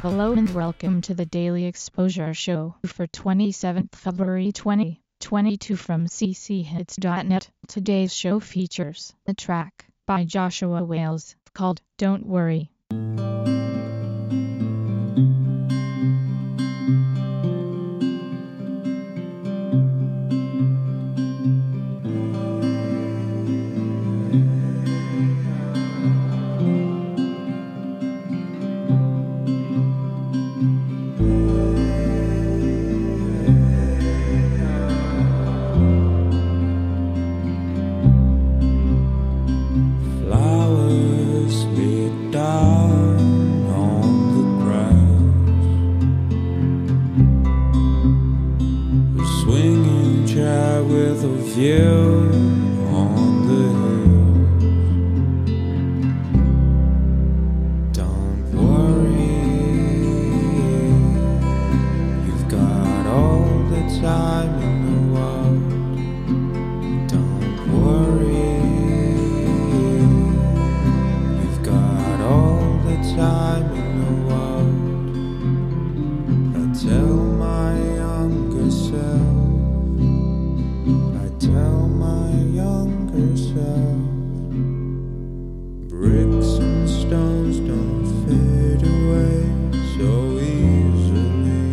Hello and welcome to the Daily Exposure Show for 27th February 2022 from cchits.net. Today's show features a track by Joshua Wales called Don't Worry. Swinging chair with a view on the hill. Don't worry, you've got all the time in the world. Don't worry, you've got all the time in the world. I tell my younger self, tell my younger self, bricks and stones don't fade away so easily.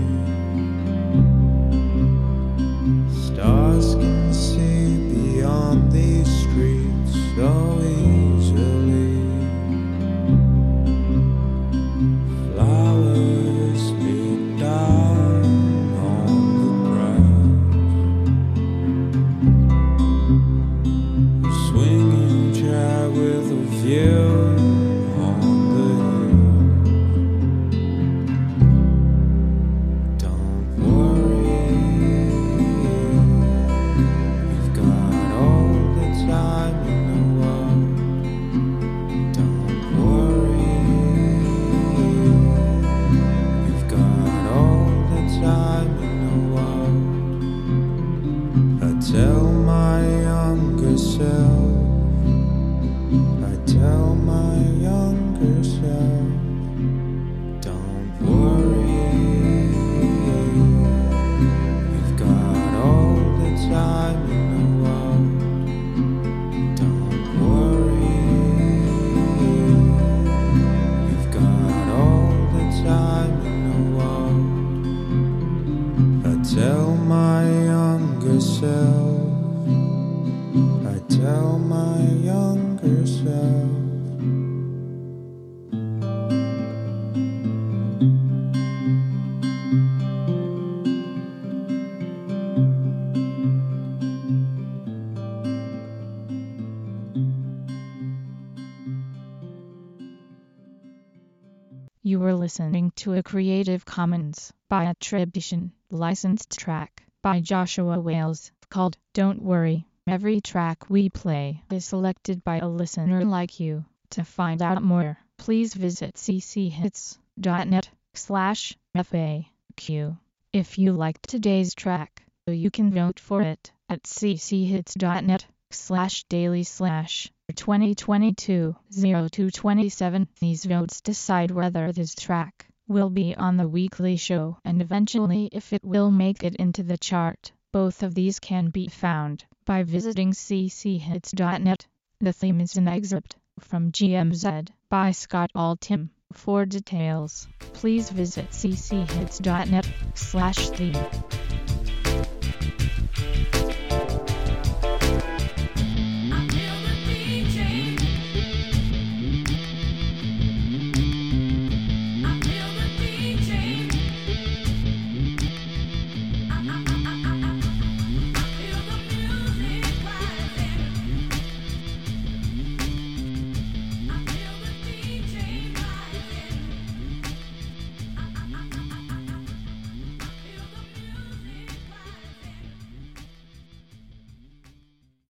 Stars can see beyond these streets so easily. Flowers lead down on the grass. Swinging chair with a view on the hill. Don't worry, you've got all the time in the world. Don't worry, you've got all the time in the world. I tell my younger self, I tell my younger self, don't worry, you've got all the time in the world. Don't worry, you've got all the time in the world. I tell my younger self, I tell my younger self. You were listening to a Creative Commons by attribution, licensed track by Joshua Wales called Don't Worry. Every track we play is selected by a listener like you. To find out more, please visit cchits.net/FAQ. If you liked today's track, you can vote for it at cchits.net/daily/2022-0227. These votes decide whether this track will be on the weekly show and eventually if it will make it into the chart. Both of these can be found by visiting cchits.net. The theme is an excerpt from GMZ by Scott Altham. For details, please visit cchits.net/theme.